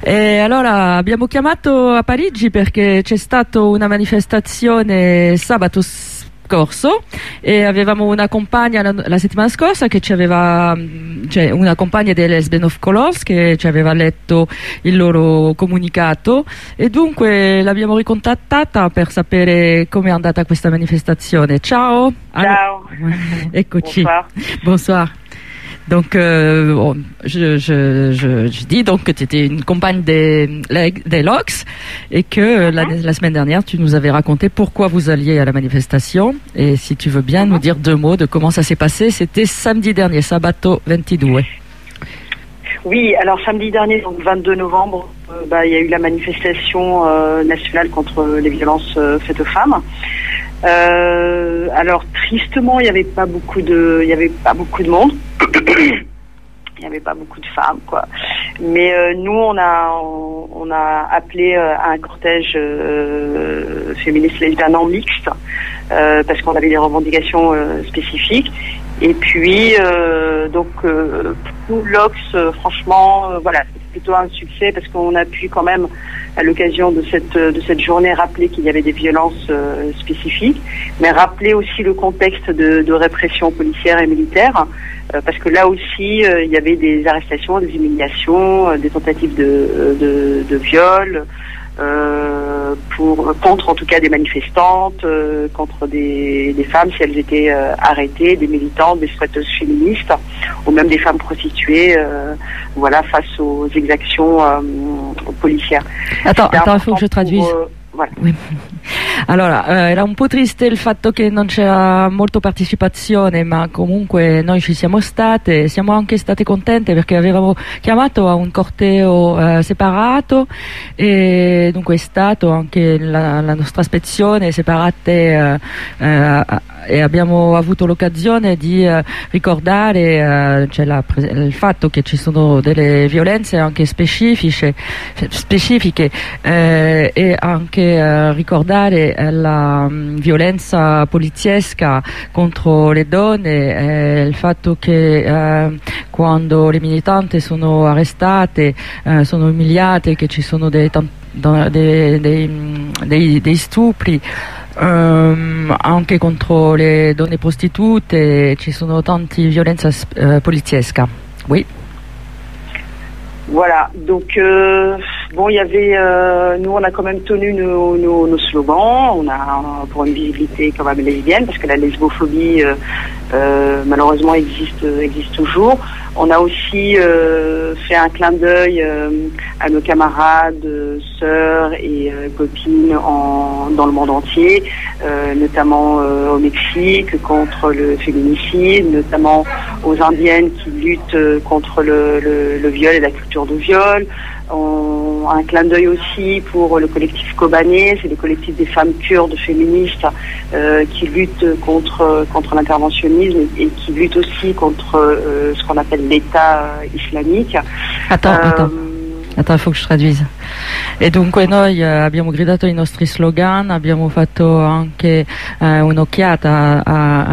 allora abbiamo chiamato a Parigi perché c'è stata una manifestazione sabato scorso e avevamo una compagna la settimana scorsa che ci aveva, cioè una compagna dei Lesbian of Colors che ci aveva letto il loro comunicato e dunque l'abbiamo ricontattata per sapere come è andata questa manifestazione. Ciao. Ciao. Eccoci. Bonsoir. Bonsoir. Donc, je dis donc que tu étais une compagne des LOX et que la semaine dernière, tu nous avais raconté pourquoi vous alliez à la manifestation. Et si tu veux bien nous dire 2 mots de comment ça s'est passé, c'était samedi dernier, sabato 22. Oui, alors samedi dernier, donc 22 novembre, il y a eu la manifestation nationale contre les violences faites aux femmes. Alors tristement, il n'y avait pas beaucoup de monde. Il n'y avait pas beaucoup de femmes, quoi. Mais nous, on a appelé à un cortège féministe lesbienne en mixte parce qu'on avait des revendications spécifiques. Et puis, pour l'Ox, franchement, voilà, c'est plutôt un succès parce qu'on a pu quand même, à l'occasion de cette journée, rappeler qu'il y avait des violences spécifiques, mais rappeler aussi le contexte de répression policière et militaire, parce que là aussi, il y avait des arrestations, des humiliations, des tentatives de viol, contre en tout cas des manifestantes, contre des femmes si elles étaient arrêtées, des militantes, des squatteuses féministes, ou même des femmes prostituées, face aux exactions policières. Attends, il faut que je traduise. Voilà. Oui. Allora, era un po' triste il fatto che non c'era molto partecipazione, ma comunque noi ci siamo state, siamo anche state contente perché avevamo chiamato a un corteo separato e dunque è stato anche la nostra ispezione separate e abbiamo avuto l'occasione di ricordare il fatto che ci sono delle violenze anche specifiche e anche ricordare la violenza poliziesca contro le donne, il fatto che quando le militanti sono arrestate, sono umiliate, che ci sono dei stupri anche contro le donne prostitute, ci sono tante violenze poliziesche. Oui. Voilà, donc il y avait, nous on a quand même tenu nos slogans, on a pour une visibilité quand même lesbienne, parce que la lesbophobie malheureusement existe toujours. On a aussi fait un clin d'œil à nos camarades, sœurs et copines dans le monde entier, notamment au Mexique contre le féminicide, notamment aux Indiennes qui luttent contre le viol et la culture de viol. Un clin d'œil aussi pour le collectif Kobané, c'est le collectif des femmes kurdes féministes qui luttent contre l'interventionnisme et qui luttent aussi contre ce qu'on appelle l'État islamique. Attends, il faut que je traduise. E dunque noi abbiamo gridato i nostri slogan, abbiamo fatto anche un'occhiata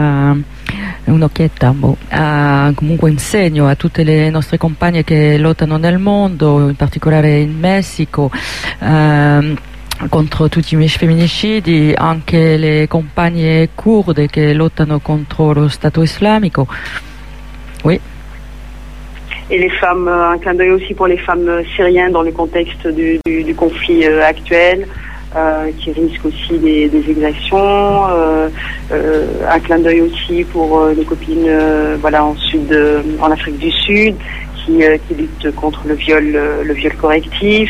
comunque un segno a tutte le nostre compagne che lottano nel mondo, in particolare in Messico, contro tutti i femminicidi, anche le compagne kurde che lottano contro lo Stato islamico. Oui. Et les femmes, un clin d'œil aussi pour les femmes syriennes dans le contexte du conflit actuel, qui risquent aussi des exactions. Un clin d'œil aussi pour nos copines en Afrique du Sud qui luttent contre le viol correctif.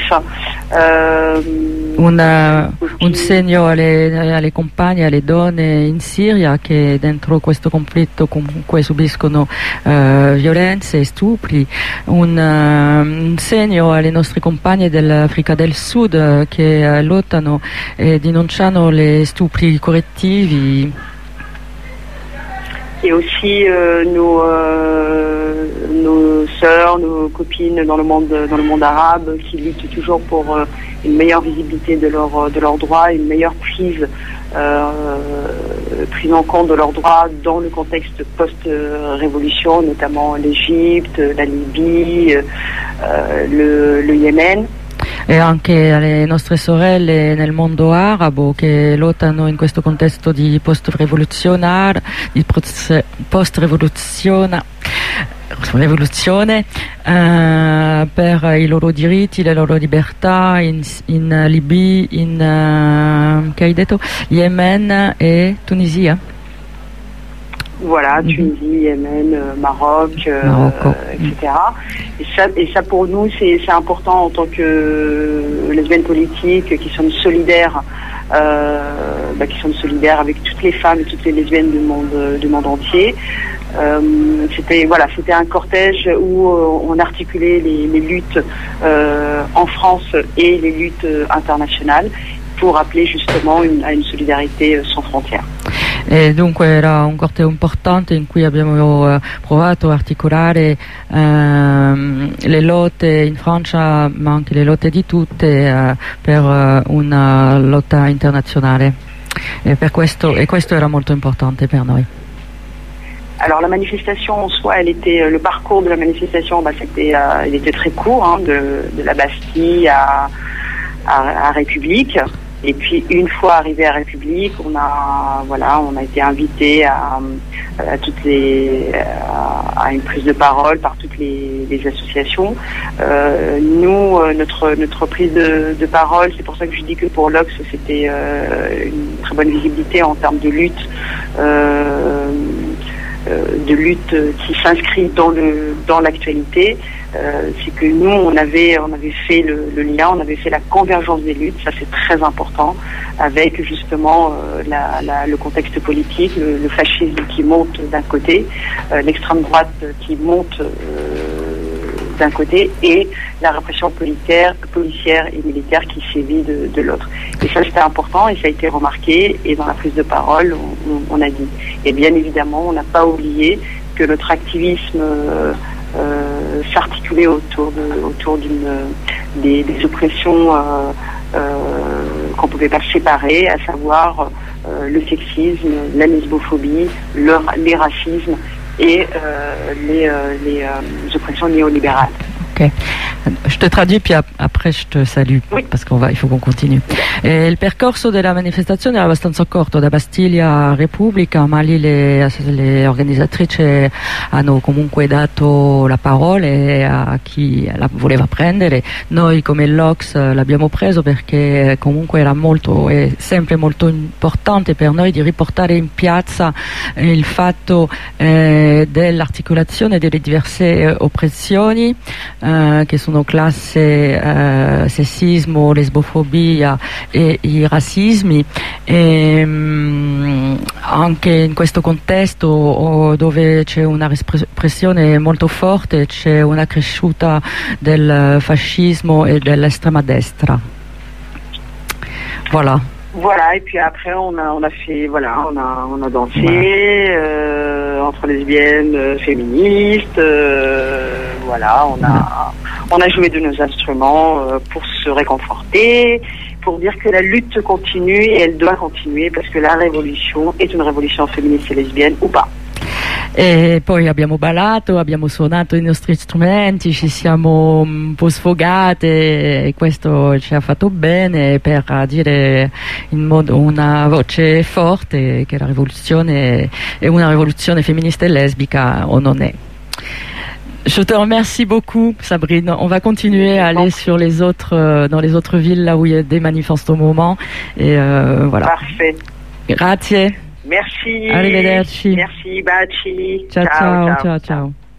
Un segno alle compagne, alle donne in Siria che dentro questo conflitto comunque subiscono violenze e stupri, un segno alle nostre compagne dell'Africa del Sud che lottano e denunciano le stupri correttivi. Et aussi nos sœurs, nos copines dans le monde arabe qui luttent toujours pour une meilleure visibilité de leurs droits, une meilleure prise en compte de leurs droits dans le contexte post-révolution, notamment l'Égypte, la Libye, le Yémen. e anche alle nostre sorelle nel mondo arabo che lottano in questo contesto di post-rivoluzione per i loro diritti, le loro libertà in Libia, che hai detto? Yemen e Tunisia. Voilà, Tunisie, Yémen, Maroc, etc. Et ça pour nous c'est important en tant que lesbiennes politiques qui sommes solidaires, avec toutes les femmes et toutes les lesbiennes du monde entier. C'était un cortège où on articulait les luttes en France et les luttes internationales pour appeler justement à une solidarietà sans frontiere. E dunque era un corteo importante in cui abbiamo provato a articolare le lotte in Francia, ma anche le lotte di tutte per una lotta internazionale. Questo era molto importante per noi. Alors la manifestation en soi, le parcours de la manifestation, il était très court, de la Bastille à République. Et puis une fois arrivé à République, on a été invité à une prise de parole par toutes les associations. Nous, notre prise de parole, c'est pour ça que je dis que pour l'Ox c'était une très bonne visibilité en termes de lutte qui s'inscrit dans l'actualité. C'est que nous on avait fait le lien, on avait fait la convergence des luttes, ça c'est très important, avec justement le contexte politique, le fascisme qui monte d'un côté, l'extrême droite qui monte d'un côté et la répression policière et militaire qui sévit de l'autre. Et ça c'était important et ça a été remarqué, et dans la prise de parole on a dit. Et bien évidemment on n'a pas oublié que notre activisme s'articulait autour des oppressions qu'on pouvait pas séparer, à savoir le sexisme, la lesbophobie, les racismes et les oppressions néolibérales. Ok, je te traduis puis après je te salue, parce il faut qu'on continui. Il percorso della manifestazione era abbastanza corto, da Bastiglia a Repubblica, ma lì le organizzatrici hanno comunque dato la parola a chi la voleva prendere. Noi come l'Ox l'abbiamo preso perché comunque è sempre molto importante per noi di riportare in piazza il fatto dell'articolazione delle diverse oppressioni che sono classe, sessismo, lesbofobia e i razzismi, e anche in questo contesto dove c'è una repressione molto forte, c'è una cresciuta del fascismo e dell'estrema destra. Voilà. Voilà, et puis après on a dansé entre lesbiennes, féministes, on a joué de nos instruments pour se réconforter, pour dire que la lutte continue et elle doit continuer parce que la révolution est une révolution féministe et lesbienne ou pas. E poi abbiamo ballato, abbiamo suonato i nostri strumenti, ci siamo un po' sfogate e questo ci ha fatto bene per dire in modo una voce forte che la rivoluzione è una rivoluzione femministe et lesbica o non è. Je te remercie beaucoup, Sabrine. On va continuer à aller dans les autres villes là où il y a des manifs en ce moment. Et voilà. Parfait. Grazie. Merci. Arrivederci. Merci, baci. Ciao.